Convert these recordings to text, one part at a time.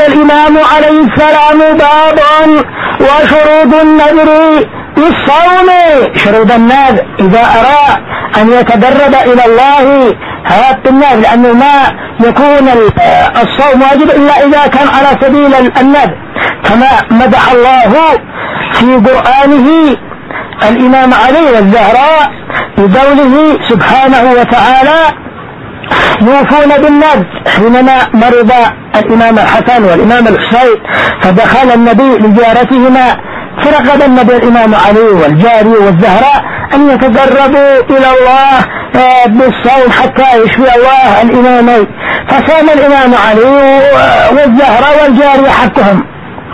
الإمام عليه السلام باب وشروط النذر بالصوم. شروط النذر إذا أرى أن يتقرب إلى الله هذا النذر، لأنه ما يكون الصوم واجب إلا إذا كان على سبيل النذر، كما مدح الله في قرآنه الإمام علي والزهراء بقوله سبحانه وتعالى يوفون بالنذر. حينما مرض الإمام الحسن والإمام الحسين فدخل النبي لزيارتهما، فرغب النبي الإمام علي والجاري والزهراء أن يتقربوا إلى الله بالصوم حتى يشفي الله الإمامين، فصام الإمام علي والزهراء والجاري حقهم،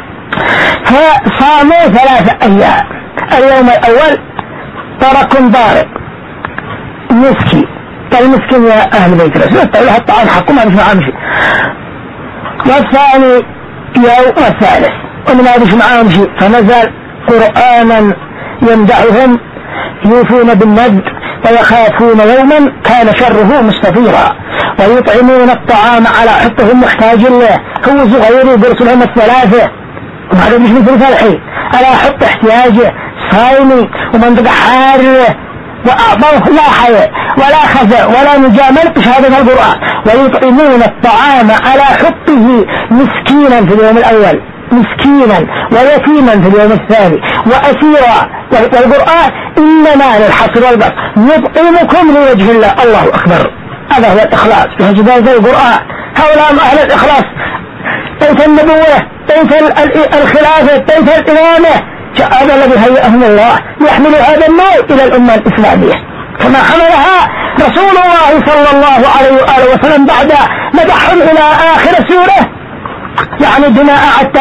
فصاموا 3 أيام. اليوم الأول طرق ضارب مسكي، المسكين يا أهل بيت رسول الله الطعام حقهم ما بيش معاهم شيء. والثاني يوم والثالث وما بيش معاهم شيء، فنزل قرآنا يمدحهم يوفون بالنذر ويخافون يوما كان شره مستطيرا ويطعمون الطعام على حقه المحتاج له. هو صغير برسلهم 3 وهذا مش مثل فرحي على حق احتياجه صايمي ومنطقة حاره، وأعطوه لا حياء ولا خزع ولا مجاملة بشهادة القرآن. ويطعمون الطعام على حقه مسكينا في اليوم الأول، مسكينا ويتيما في اليوم الثاني وأسيرا. والقرآن إنما للحصر والبسط نطعمكم لوجه الله. الله أكبر، هذا هو الإخلاص في هذا القرآن. هؤلاء أهل الإخلاص، بيت النبوة، بيت الخلافة، بيت الإمامة، هذا الذي هيئهم الله يحمل هذا النور إلى الأمة الإسلامية كما حملها رسول الله صلى الله عليه وآله وسلم بعد مدحهم إلى آخر سورة، يعني بما أعدت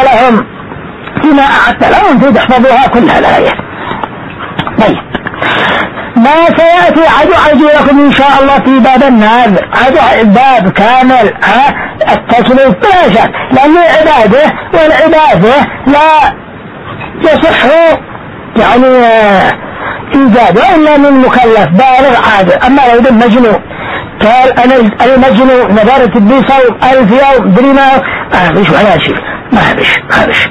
لهم في تحفظوها كلها الآية. طيب ما سيأتي عدو لكم إن شاء الله في باب النذر، باب كامل التكليف بلا شك، لأنه عبادة والعبادة لا يصح يعني إيجاده إلا من مكلف بالغ عادل. أما لو يكون مجنون قال أنا المجنون نظرت بي صوم 1000 يوم بريما ما بيش ولا شيء، ما بيش.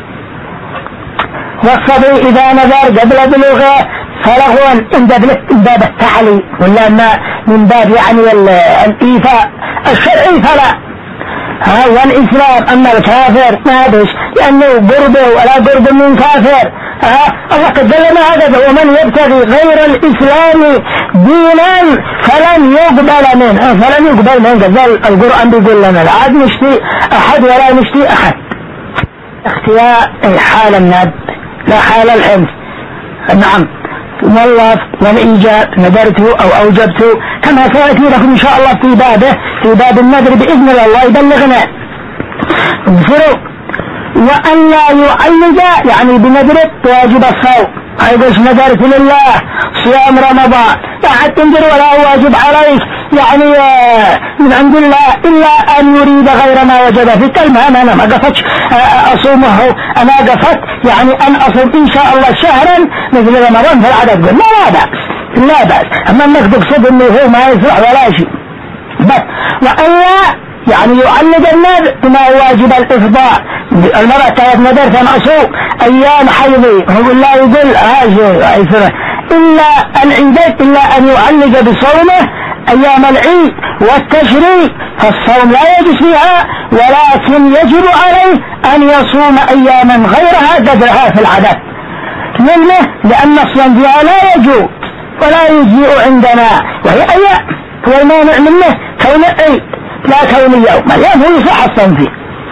والصبي إذا نظر قبل بلوغه فلهو من باب التعليم ولا ما من باب يعني الإيفاء الشرعي فلا. والإسلام. أما الكافر ما بيش لأنه قربه ولا قرب من كافر. الله قد دلنا هذا، ومن يبتغي غير الإسلام دينا فلن يقبل منه. قال القرآن بيقول لنا لا عاد نشتي أحد ولا نشتي أحد. اختيار حال الند لا حال الحمس. نعم والله والإيجاب نذرته أو أوجبته كما سيأتي لكم إن شاء الله في باب النذر بإذن الله يبلغنا. انفروا وأن لا يعلج يعني بنذر واجب الصوم، أيضاش نذرت لله صيام رمضان لا حد تنذر ولا واجب عليك يعني من عند الله إلا أن يريد غير ما وجد في كلمة. أنا ما قصدش أصومه، أنا قصدت يعني أن أصوم إن شاء الله شهرا مثل رمضان في العدد، لا بأس. أما أنك تقصد أنه هو ما يصلح ولا شيء بس. وأن لا يعني يعلق النذر بما واجب الإفضاء. المرأة كانت نذرت أن أصوم أيام حيضي، هو لا يقول إلا العيدات إلا أن يعلق بصومه أيام العيد والتشريق، فالصوم لا يجوز فيها، ولكن يجب عليه أن يصوم أياما غيرها قدرها في العدد منه، لأن الصيام فيها لا يجوز ولا يجزئ عندنا، وهي أيام هو المانع منه كون العيد لا كون اليوم، اليوم هو يصح الصوم فيه.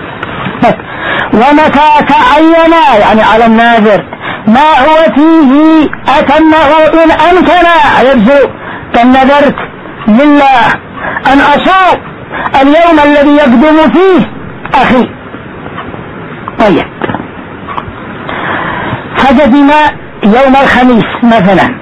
ومتى تعين يعني على الناذر ما هو فيه أتمه إن أمكن يبزو. كالنذرت لله أن أصوم اليوم الذي يقدم فيه أخي. طيب فجدنا يوم الخميس مثلا،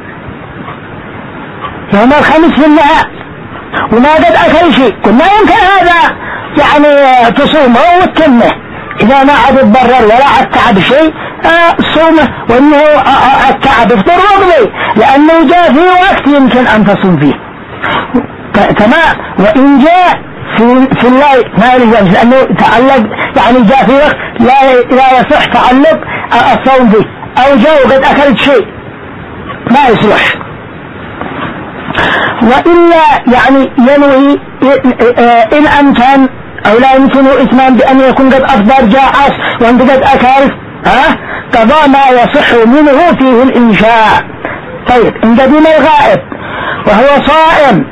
يوم الخميس في النهار وما قد أكل شيء، كنا يمكن هذا يعني تصومه وتتمه إذا ما عاد يتضرر ولا عاد تعب شيء صومه، وإنه التعب يفطر وقضي لأنه جاء في وقت يمكن أن تصوم فيه. كما وإن جاء في الليل ما يلزم، لأنه تعلق يعني جاء في وقت لا يصح تعلق الصوم فيه، أو جاء وقد أكلت شيء ما يصلح. وإلا يعني ينوي إن أمكن أو لا يمكن إتمام بأن يكون قد أفضل جاعس وأنت قد أكل قضاء ما يصح منه فيه الإنشاء. طيب إن قدم الغائب وهو صائم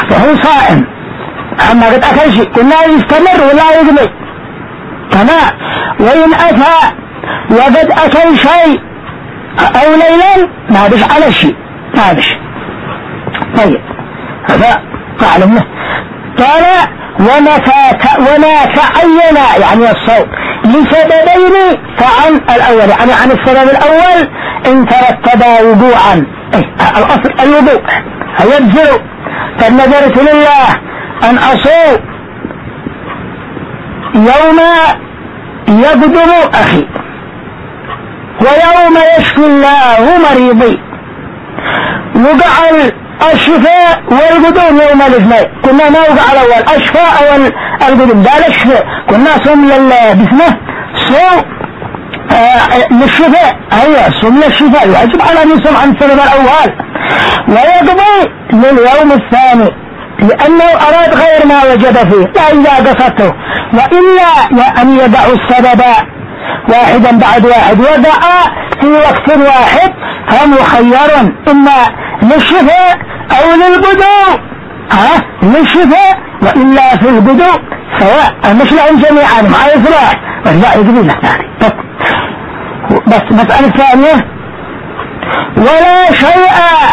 أما قد أكل شيء قلنا يستمر ولا يقضي تمام. وإن أتى وقد أكل شيء أو ليلا ما بش على شيء ما بش. طيب هذا تعلمه. قال وما تعين يعني الصوم لسببين فعن الأول، يعني عن السبب الأول إن ترتبا وضوعا الأصل الوضوء يجزر. فنذرت لله أن أصوم يوم يقدم أخي ويوم يشفي الله مريضي، وقع الشفاء والقدوم يوم الاثنين. كنا ما وقع الأول الشفاء والقدوم ده الشفاء، كنا صوم باسمه صوم للشفاء، أيوة صوم للشفاء يجب على أن يصوم عن السبب الأول، ويقضي لليوم الثاني لأنه أراد غير ما وجد فيه لا إذا قصدته. وإلا أن يدع السبب واحدا بعد واحد، وضع في وقت واحد فمخير إما للشفاء أو للبدو للشفاء، وإلا في البدو سواء مش لهم جميعا مع إصلاح ولا يقبل ثاني. بس مسألة ثانية ولا شيء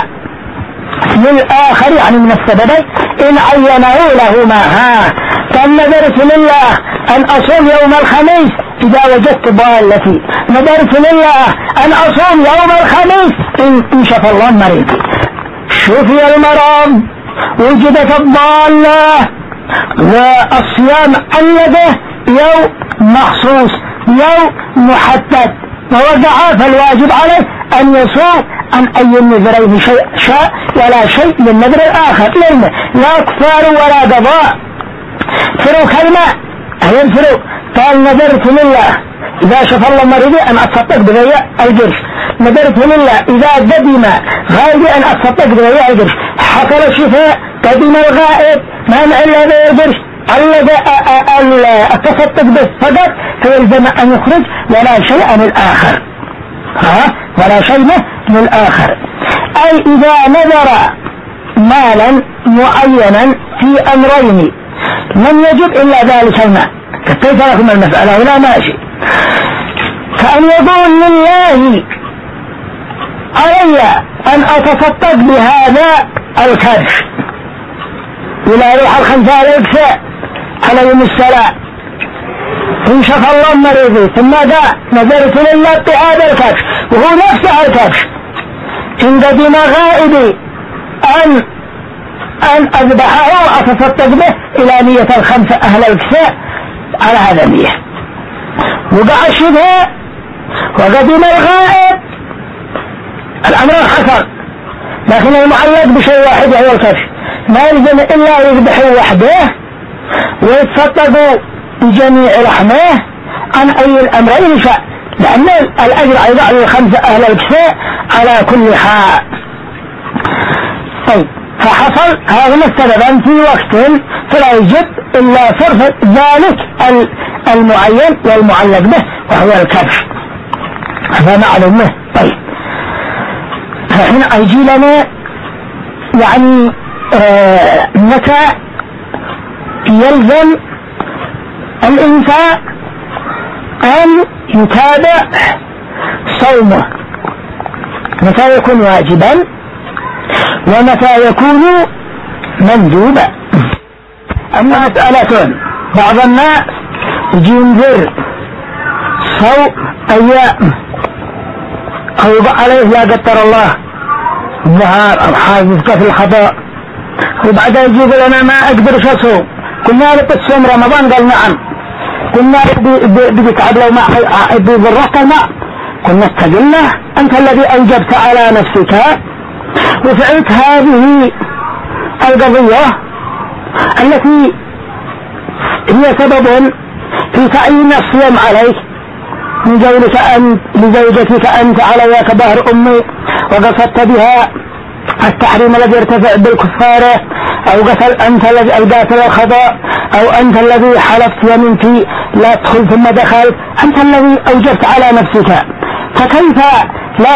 للآخر يعني من السببين إن عينه لهما. فنذرت لله أن أصوم يوم الخميس إذا وجدت ضالتي، نذرت لله أن أصوم يوم الخميس إن شفى الله مريضي. شفي المرض وجدت الضالة والصيام عيده يوم مخصوص يوم محدد ووضع، فالواجب عليه أن يصوم عن أي النذرين شاء ولا شيء للنذر الآخر، لأنه لا كفار ولا قضاء. فروا كلمة هي الفرو. قال نذرت لله إذا شفى الله مريضي أن أتصدق بغياء القرش، نذرت لله إذا قدم غائبي أن أتصدق بغياء القرش، حصل الشفاء قدم الغائب ما إلا بغياء القرش التصدق به فقط، فيلزم أن يخرج ولا شيء للآخر ولا شيء للآخر. أي إذا نذر مالا معينا في أمرين لم يجب إلا ذلك المال، كيف لكم المسألة ولا ماشي. كأن يقول لله علي أن أتصدق بهذا الكرش إلى روح الخنزاء الإكساء عليهم السلام إن شفى الله مريضي، ثم نذرت لله بهذا الكرش وهو نفسه الكرش إن قدم غائبي أن أذبحه وأتصدق به إلى نية الخمسة أهل الكساء على هذا النية. وقع الشفاء وقدم الغائب الأمر حصل، لكن المعلق بشيء واحد وهو الكرش ما يلزم إلا يذبحوا وحده ويتصدقوا بجميع لحمه عن أي الأمرين شاء، لأن الأجر أيضا للخمسة أهل الكساء على كل حال. طيب فحصل هذا السبب في وقت فلا يجب إلا صرف ذلك المعين والمعلق به وهو الكرش، هذا معلوم له. طيب فهنا يجي لنا يعني متى يلزم الإنسان أن يتابع صومه، متى يكون واجبا ومتى يكون مندوبا. أما مسألة بعض الناس يجي ينذر صوم أيام أو عليه لا قدر الله ظهر أو حادث في الخطأ وبعد يجيب لنا ما أقدرش أصوم، كنا تصوم رمضان قال نعم، كنا بتتعب لو ما بيضرك الماء، كنا استقلنا أنت الذي أوجبت على نفسك وفعلت هذه القضية التي هي سبب في تعيين الصيام عليك من قولك أنت لزوجتك أنت علي كظهر أمي، وقصدت بها التحريم الذي ارتفع بالكفارة، أو قتل أنت الذي القاتل الخطأ، أو أنت الذي حلفت يمينك لا تدخل ثم دخلت، أنت الذي أوجبت على نفسك، فكيف لا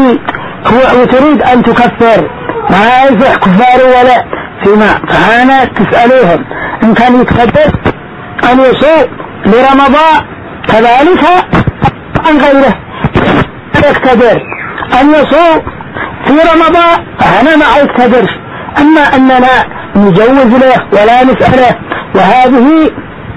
تريد أن تكفر؟ ما يصح كفار ولا فيما. فهنا تسألوهم إن كان يتقدر أن يصوم لرمضان كذلك عن غيره يقتدر أن يصوم في رمضان، فهنا ما يقتدرش. أما أننا نجوز له ولا نسأله، وهذه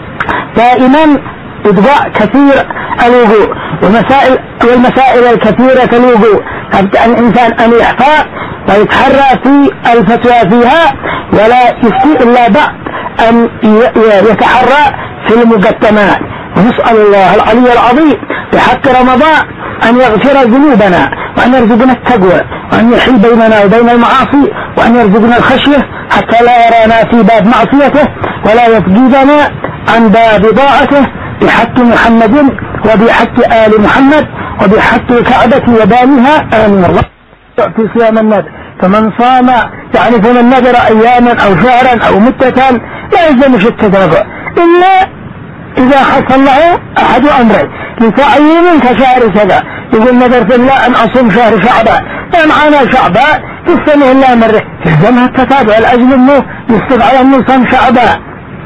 دائما إضواء كثير الوضوء والمسائل الكثيرة الوضوء، أبدأ الإنسان أن يحفظ ويتحرى في الفتوى فيها، ولا يفتي إلا بعد أن يتحرى في المقدمات. ونسأل الله العلي العظيم بحق رمضان أن يغفر ذنوبنا، وأن يرزقنا التقوى، وأن يحيل بيننا وبين المعاصي، وأن يرزقنا الخشية حتى لا يرانا في باب معصيته، ولا يفقدنا عن باب طاعته، بحق محمد وبحق آل محمد وبحق الكعبة وبانها، آمين. الله في صيام النذر، فمن صام يعني فمن نذر أياما أو شهرا أو مدة لا يلزمش التتابع إلا إذا حصل له أحد أمرين لتعيين كشهر كذا، يقول نذرت الله أن أصوم شهر شعبان، معنا شعبان في السنة الله مرة، يلزمها التتابع الأجل أنه يستدعي أن يصوم شعبان،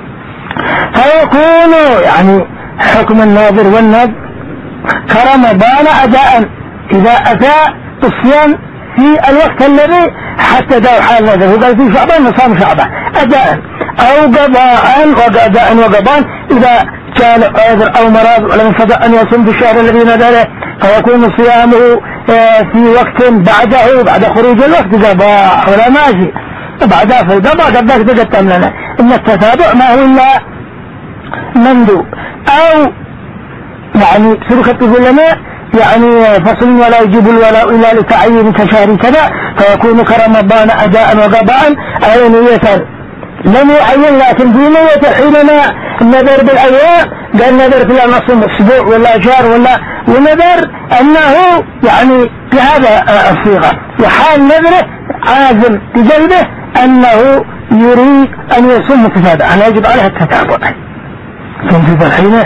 فيكون يعني حكم الناذر والنذر كرمضان أداء إذا أتى الصيام في الوقت الذي حتى داو حال نذر، وقال في شعبان وصام شعبان أداء، أو قضاء وقضاء إذا كان عذر أو مرض ولم يستطع أن يصوم في الشهر الذي نذره، فيكون صيامه في وقت بعد خروج الوقت قضاء ولا ماشي بعدها في القضاء قد تقدم لنا إن التتابع ما هو إلا مندوب، أو يعني سلوك لنا يعني فصل ولا يجب الولاء إلا لتعيين كشهر كذا، فيكون كرمضان أداء وقضاء أو نية لم يعين، لكن في نية حينما النذر بالأيام قال نذرت لا نصوم أسبوع ولا شهر ولا، ونذر أنه يعني بهذا الصيغة، وحال نذره عازم بقلبه أنه يريد أن يصوم متتابعا، أن يجب عليه التتابع. كنت الحين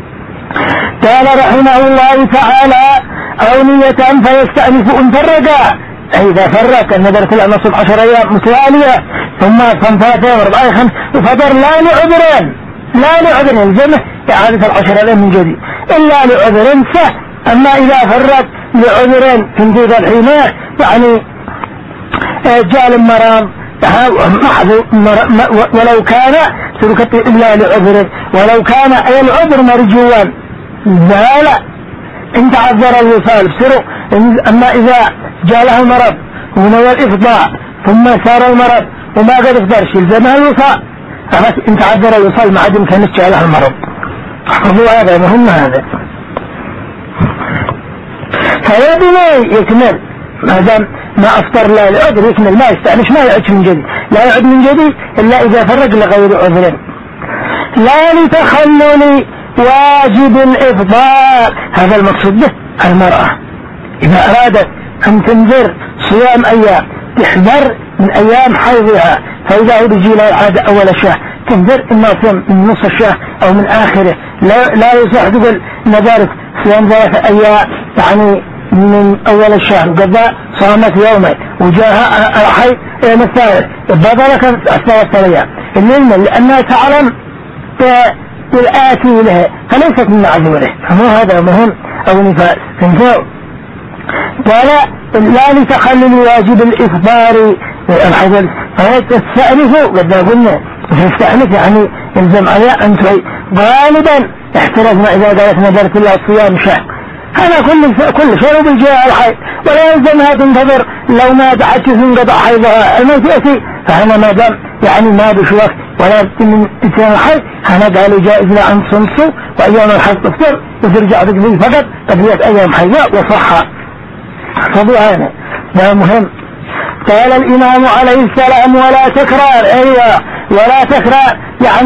قال رحمه الله تعالى أو نية فيستأنف إن فرقا، إذا فرق النذر لا نصوم 10 أيام متوالية ثم صم 3 أيام 4 5 وفطر لا لعذر يلزمه إعادة 10 أيام من جديد إلا لعذر سهل. أما إذا فرق لعذر كنت الحين يعني جال المرض ولو كان سلكت إلا لعذر، ولو كان أي العذر مرجوا زال إن تعذر الوصال بسرعة. أما إذا جاله المرض ونوى الإفضاء ثم صار المرض وما قد اقدرش يلزمها الوصال، إن تعذر الوصال ما عاد يمكن جاله المرض. احفظوا هذا مهم هذا. فيبني يكمل ما دام ما أفطر لا لعذر يكمل، ما يستأنش ما يعد من جديد، لا يعد من جديد إلا إذا فرق لغير عذر. لا لتخلل واجب الإفطار، هذا المقصود به المرأة إذا أرادت أن تنذر صيام أيام تحذر من أيام حيضها، فإذا هو بيجي لها العادة أول الشهر تنذر إما صيام من نص الشهر أو من آخره، لا يصح تقول نذرت صيام 3 أيام يعني من أول الشهر قضاء صامت يومين وجاءها حيض يوم الثالث بطلت 3 أيام المهم لأنها تعلم بالآتي له فليست من معذوره، فمو هذا مهم أو نفاس تنفع. قال لا لتخلل واجب الإفطار الحجر، فيستأنف قد قلنا يستأنف يعني يلزم عليها أن تعي. غالبا احترزنا إذا قالت نذرت الله الصيام شهر، هذا كل شيء بالجاء الحيض ولا يلزمها تنتظر لو ما دعت انقطع حيضها الموت يأتي، فهنا ما دام يعني ما بشوف ولا من اتيان الحيض هنا قالوا جائز لا أن تصمصوا وأيام الحيض تفطر وترجع تقضي فقط قضية أيام حيضاء وصحة. فبهذا ده مهم. قال الإمام عليه السلام ولا تكرار، أيوة ولا تكرار يعني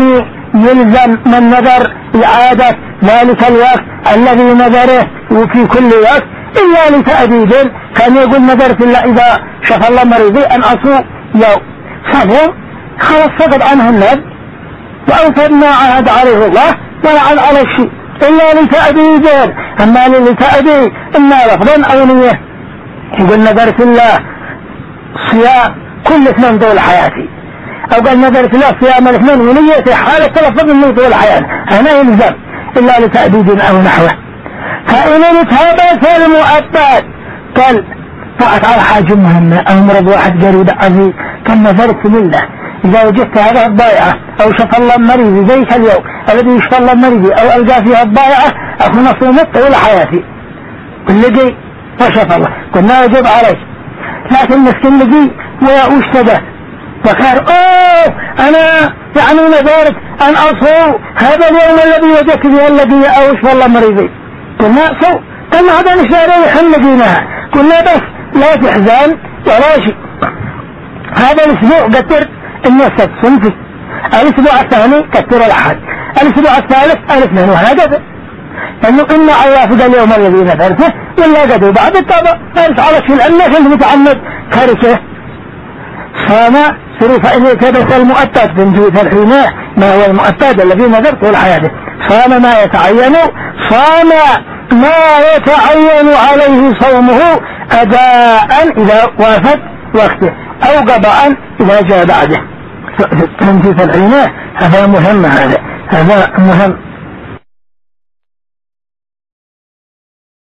يلزم من نذر إعادة ذلك الوقت الذي نذره وفي كل وقت إلا لتأديب. كان يقول نذرت الله إذا شفى الله مريضي أن أصوم يوم صوم خلاص سقط عنه النذر وأوفر ما عهد عليه الله ولعن على الشيء إلا لتأديب. أما لتأديب إما لفظا أو نية. يقول نذرت الله صيام كل اثنين طول حياتي أو قال نذرت الله صيام الاثنين ونية حالة تلفظ من طول حياتي هنا يلزم إلا لتأديب أو نحوه. فإن انتهبت المؤبد قال طاعت على حاجة مهمة أو مرض واحد قريب عزيز كان نذرت لله إذا وجدت هذا الضائعة أو شفى الله مريضي زيك اليوم الذي يشفى الله مريضي أو ألقى فيها الضائعة أكون صومت طول حياتي واللقي وشفى الله قلنا يجب عليك. لكن مسكين لقي واشتبه وقال أنا يعني نذرت أن أصوم هذا اليوم الذي وجدت فيه الذي أو شفى الله مريضي. قلنا صو قلنا هذا مش ريح لقيناها. قلنا بس لا تحزن ولا شيء. هذا الأسبوع قدر الناس صنفي الأسبوع الثاني كثر الأحد الأسبوع الثالث الاثنين وهكذا. لأنه إن الله في اليوم الذي نذرته ولا قدر بعد الطبع فارس على شيء الناس المتعمد كارثة صام صرف إليك بس المؤتد من جوة الحينة ما هو المؤتد الذي نذرته الحياة صام ما يتعين صام ما يتعين عليه صومه أداء إذا وافت وقته أو قضاء إذا جاء بعده تنجيف العينة. هذا مهم. هذا مهم.